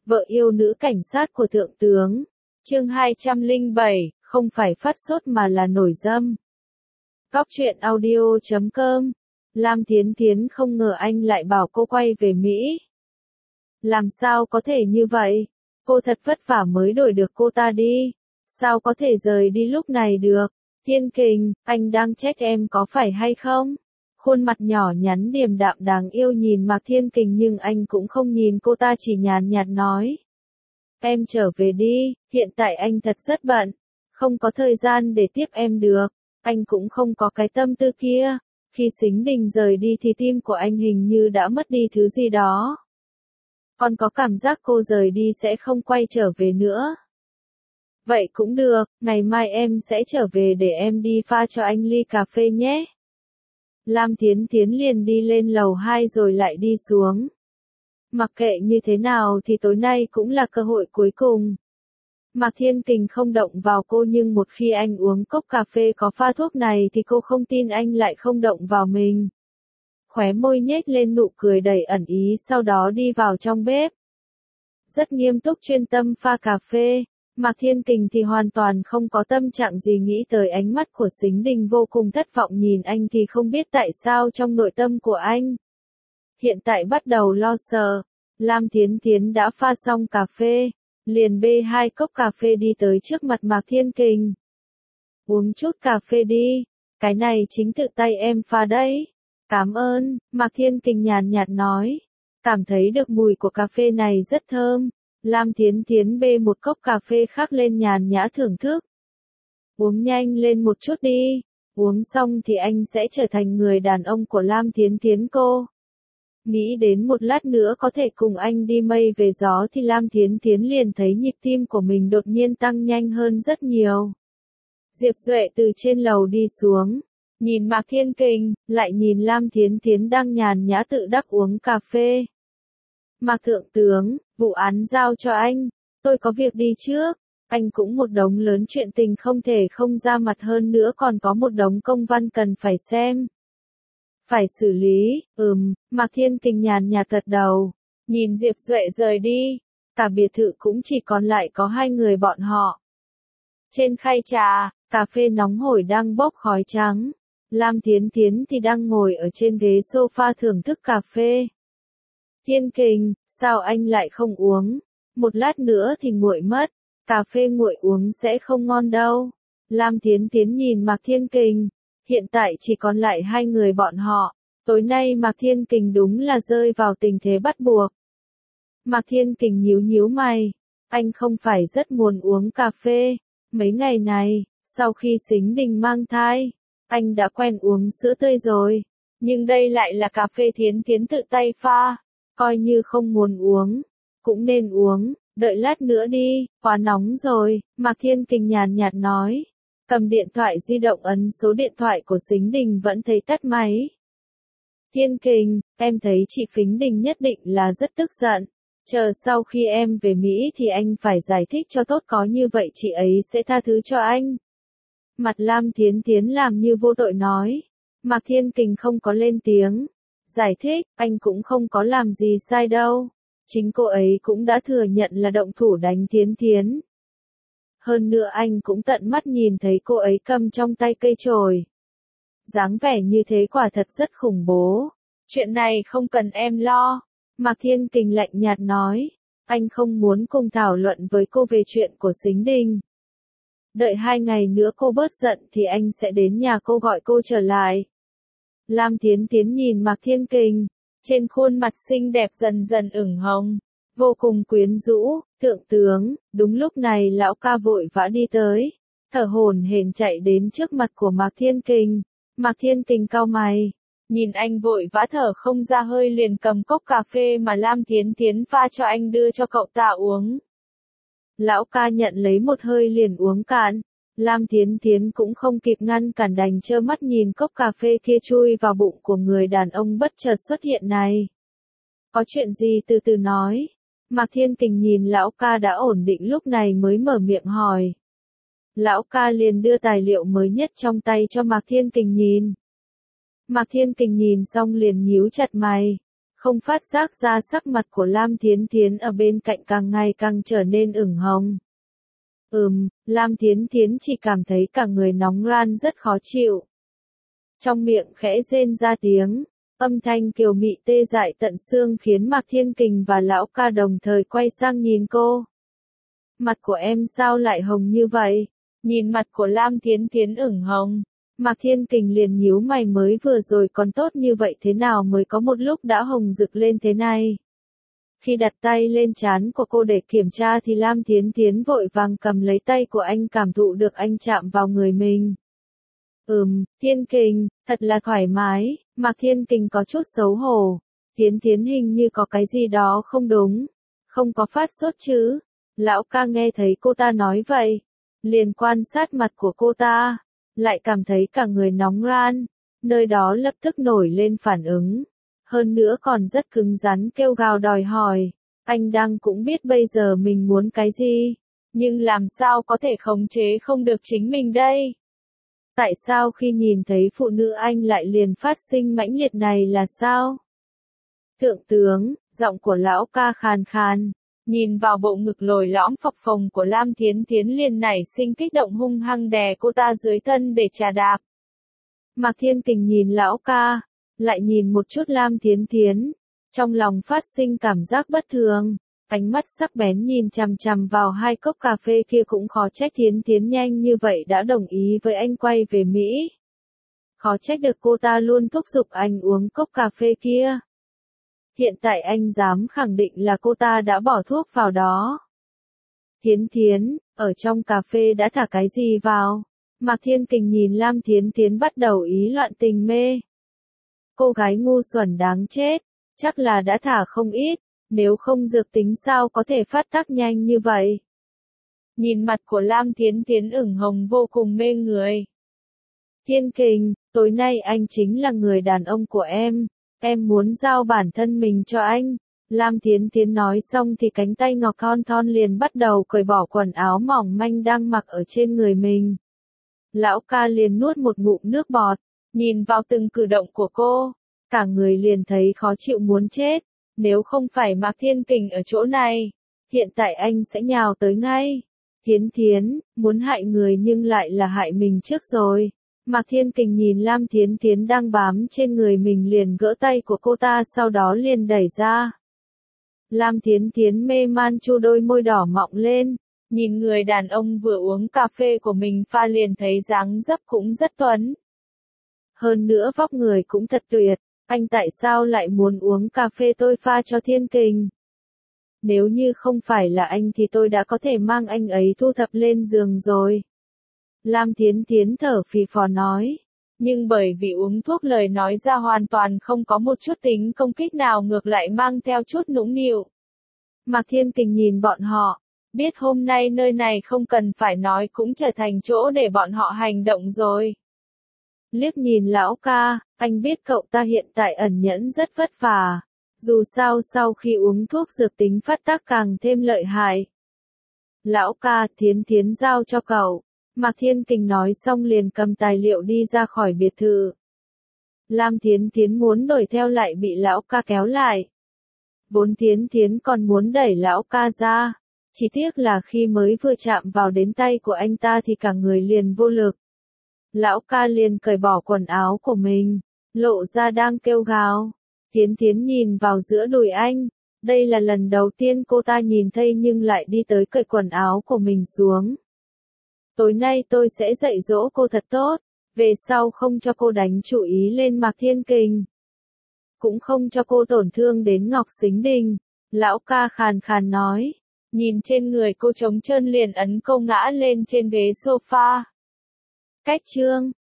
vợ yêu nữ cảnh sát của thượng tướng. Chương 207, không phải phát sốt mà là nổi dâm. Cóc truyện audio.com. Lam Thiến Thiến không ngờ anh lại bảo cô quay về Mỹ. Làm sao có thể như vậy? Cô thật vất vả mới đổi được cô ta đi. Sao có thể rời đi lúc này được? Thiên Kình, anh đang trách em có phải hay không? Khuôn mặt nhỏ nhắn điềm đạm đáng yêu nhìn Mạc Thiên Kình nhưng anh cũng không nhìn cô ta, chỉ nhàn nhạt nói. Em trở về đi, hiện tại anh thật rất bận. Không có thời gian để tiếp em được. Anh cũng không có cái tâm tư kia. Khi Sính Đình rời đi thì tim của anh hình như đã mất đi thứ gì đó. Còn có cảm giác cô rời đi sẽ không quay trở về nữa. Vậy cũng được, ngày mai em sẽ trở về để em đi pha cho anh ly cà phê nhé. Lam Thiến Thiến liền đi lên lầu 2 rồi lại đi xuống. Mặc kệ như thế nào thì tối nay cũng là cơ hội cuối cùng. Mạc Thiên Kình không động vào cô nhưng một khi anh uống cốc cà phê có pha thuốc này thì cô không tin anh lại không động vào mình. Khóe môi nhếch lên nụ cười đầy ẩn ý, sau đó đi vào trong bếp. Rất nghiêm túc chuyên tâm pha cà phê. Mạc Thiên Kình thì hoàn toàn không có tâm trạng gì nghĩ tới ánh mắt của Sính Đình vô cùng thất vọng nhìn anh thì không biết tại sao trong nội tâm của anh. Hiện tại bắt đầu lo sợ. Lam Thiến Thiến đã pha xong cà phê, liền bê 2 cốc cà phê đi tới trước mặt Mạc Thiên Kình. Uống chút cà phê đi, cái này chính tự tay em pha đấy. Cảm ơn, Mạc Thiên Kình nhàn nhạt nói. Cảm thấy được mùi của cà phê này rất thơm. Lam Thiến Thiến bê một cốc cà phê khác lên nhàn nhã thưởng thức. Uống nhanh lên một chút đi, uống xong thì anh sẽ trở thành người đàn ông của Lam Thiến Thiến cô. Nghĩ đến một lát nữa có thể cùng anh đi mây về gió thì Lam Thiến Thiến liền thấy nhịp tim của mình đột nhiên tăng nhanh hơn rất nhiều. Diệp Duệ từ trên lầu đi xuống, nhìn Mạc Thiên Kình, lại nhìn Lam Thiến Thiến đang nhàn nhã tự đắc uống cà phê. Mạc Thượng tướng, vụ án giao cho anh, tôi có việc đi trước, anh cũng một đống lớn chuyện tình không thể không ra mặt, hơn nữa còn có một đống công văn cần phải xem. Phải xử lý, Mạc Thiên Kình nhàn nhạt gật đầu, nhìn Diệp Duệ rời đi, cả biệt thự cũng chỉ còn lại có 2 người bọn họ. Trên khay trà, cà phê nóng hổi đang bốc khói trắng, Lam Thiến Thiến thì đang ngồi ở trên ghế sofa thưởng thức cà phê. Thiên Kình, sao anh lại không uống? Một lát nữa thì nguội mất, cà phê nguội uống sẽ không ngon đâu. Lam Thiến Thiến nhìn Mạc Thiên Kình, hiện tại chỉ còn lại 2 người bọn họ. Tối nay Mạc Thiên Kình đúng là rơi vào tình thế bắt buộc. Mạc Thiên Kình nhíu nhíu mày, anh không phải rất muốn uống cà phê. Mấy ngày này, sau khi Sính Đình mang thai, anh đã quen uống sữa tươi rồi. Nhưng đây lại là cà phê Thiến Thiến tự tay pha. Coi như không muốn uống, cũng nên uống, đợi lát nữa đi, quá nóng rồi, Mạc Thiên Kình nhàn nhạt nói. Cầm điện thoại di động ấn số điện thoại của Sính Đình vẫn thấy tắt máy. Thiên Kình, em thấy chị Phính Đình nhất định là rất tức giận. Chờ sau khi em về Mỹ thì anh phải giải thích cho tốt, có như vậy chị ấy sẽ tha thứ cho anh. Mặt Lam Thiến Thiến làm như vô tội nói. Mạc Thiên Kình không có lên tiếng. Giải thích, anh cũng không có làm gì sai đâu. Chính cô ấy cũng đã thừa nhận là động thủ đánh Thiến Thiến. Hơn nữa anh cũng tận mắt nhìn thấy cô ấy cầm trong tay cây chổi. Dáng vẻ như thế quả thật rất khủng bố. Chuyện này không cần em lo. Mạc Thiên Kình lạnh nhạt nói. Anh không muốn cùng thảo luận với cô về chuyện của Sính Đình. Đợi 2 ngày nữa cô bớt giận thì anh sẽ đến nhà cô gọi cô trở lại. Lam Thiến Thiến nhìn Mạc Thiên Kình, trên khuôn mặt xinh đẹp dần dần ửng hồng, vô cùng quyến rũ. Thượng tướng, đúng lúc này lão ca vội vã đi tới, thở hổn hển chạy đến trước mặt của Mạc Thiên Kình. Mạc Thiên Kình cau mày, nhìn anh vội vã thở không ra hơi liền cầm cốc cà phê mà Lam Thiến Thiến pha cho anh đưa cho cậu ta uống. Lão ca nhận lấy một hơi liền uống cạn. Lam Thiến Thiến cũng không kịp ngăn cản đành trơ mắt nhìn cốc cà phê kia chui vào bụng của người đàn ông bất chợt xuất hiện này. Có chuyện gì từ từ nói. Mạc Thiên Kình nhìn lão ca đã ổn định lúc này mới mở miệng hỏi. Lão ca liền đưa tài liệu mới nhất trong tay cho Mạc Thiên Kình nhìn. Mạc Thiên Kình nhìn xong liền nhíu chặt mày. không phát giác ra sắc mặt của Lam Thiến Thiến ở bên cạnh càng ngày càng trở nên ửng hồng. Lam Thiến Thiến chỉ cảm thấy cả người nóng ran rất khó chịu. Trong miệng khẽ rên ra tiếng, âm thanh kiều mị tê dại tận xương khiến Mạc Thiên Kình và lão ca đồng thời quay sang nhìn cô. Mặt của em sao lại hồng như vậy? Nhìn mặt của Lam Thiến Thiến ửng hồng, Mạc Thiên Kình liền nhíu mày, mới vừa rồi còn tốt như vậy thế nào mới có một lúc đã hồng rực lên thế này. Khi đặt tay lên trán của cô để kiểm tra thì Lam Thiến Thiến vội vàng cầm lấy tay của anh, cảm thụ được anh chạm vào người mình. Thiên Kình, thật là thoải mái. Mạc Thiên Kình có chút xấu hổ. Thiến Thiến hình như có cái gì đó không đúng. Không có phát sốt chứ? Lão ca nghe thấy cô ta nói vậy, liền quan sát mặt của cô ta, lại cảm thấy cả người nóng ran, nơi đó lập tức nổi lên phản ứng. Hơn nữa còn rất cứng rắn kêu gào đòi hỏi. Anh đang cũng biết bây giờ mình muốn cái gì, nhưng làm sao có thể khống chế không được chính mình đây? Tại sao khi nhìn thấy phụ nữ anh lại liền phát sinh mãnh liệt này là sao? Thượng tướng, giọng của lão ca khàn khàn, nhìn vào bộ ngực lồi lõm phập phồng của Lam Thiến Thiến liền nảy sinh kích động, hung hăng đè cô ta dưới thân để trà đạp. Mạc Thiên Kình nhìn lão ca, lại nhìn một chút Lam Thiến Thiến, trong lòng phát sinh cảm giác bất thường, ánh mắt sắc bén nhìn chằm chằm vào hai cốc cà phê kia, cũng khó trách Thiến Thiến nhanh như vậy đã đồng ý với anh quay về Mỹ. Khó trách được cô ta luôn thúc giục anh uống cốc cà phê kia. Hiện tại anh dám khẳng định là cô ta đã bỏ thuốc vào đó. Thiến Thiến, ở trong cà phê đã thả cái gì vào? Mạc Thiên Kình nhìn Lam Thiến Thiến bắt đầu ý loạn tình mê. Cô gái ngu xuẩn đáng chết, chắc là đã thả không ít, nếu không dược tính sao có thể phát tác nhanh như vậy. Nhìn mặt của Lam Thiến Thiến ửng hồng vô cùng mê người. Thiên Kình, tối nay anh chính là người đàn ông của em muốn giao bản thân mình cho anh. Lam Thiến Thiến nói xong thì cánh tay ngọc thon thon liền bắt đầu cởi bỏ quần áo mỏng manh đang mặc ở trên người mình. Lão ca liền nuốt một ngụm nước bọt, nhìn vào từng cử động của cô, cả người liền thấy khó chịu muốn chết. Nếu không phải Mạc Thiên Kình ở chỗ này, hiện tại anh sẽ nhào tới ngay. Thiến Thiến, muốn hại người nhưng lại là hại mình trước rồi. Mạc Thiên Kình nhìn Lam Thiến Thiến đang bám trên người mình liền gỡ tay của cô ta, sau đó liền đẩy ra. Lam Thiến Thiến mê man chu đôi môi đỏ mọng lên, nhìn người đàn ông vừa uống cà phê của mình pha liền thấy dáng dấp cũng rất tuấn. Hơn nữa vóc người cũng thật tuyệt, anh tại sao lại muốn uống cà phê tôi pha cho Thiên Kình? Nếu như không phải là anh thì tôi đã có thể mang anh ấy thu thập lên giường rồi. Lam Thiến Thiến thở phì phò nói, nhưng bởi vì uống thuốc lời nói ra hoàn toàn không có một chút tính công kích nào, ngược lại mang theo chút nũng nịu. Mạc Thiên Kình nhìn bọn họ, biết hôm nay nơi này không cần phải nói cũng trở thành chỗ để bọn họ hành động rồi. Liếc nhìn lão ca, anh biết cậu ta hiện tại ẩn nhẫn rất vất vả. Dù sao sau khi uống thuốc dược tính phát tác càng thêm lợi hại. Lão ca, Thiến Thiến giao cho cậu. Mạc Thiên Kình nói xong liền cầm tài liệu đi ra khỏi biệt thự. Lam Thiến Thiến muốn đuổi theo lại bị lão ca kéo lại. Vốn Thiến Thiến còn muốn đẩy lão ca ra. Chỉ tiếc là khi mới vừa chạm vào đến tay của anh ta thì cả người liền vô lực. Lão ca liền cởi bỏ quần áo của mình, lộ ra đang kêu gào. Thiến Thiến nhìn vào giữa đùi anh. Đây là lần đầu tiên cô ta nhìn thấy nhưng lại đi tới cởi quần áo của mình xuống. Tối nay tôi sẽ dạy dỗ cô thật tốt, về sau không cho cô đánh chú ý lên Mạc Thiên Kình. Cũng không cho cô tổn thương đến Ngọc Sính Đình. Lão ca khàn khàn nói, nhìn trên người cô trống trơn liền ấn cô ngã lên trên ghế sofa. Cách chương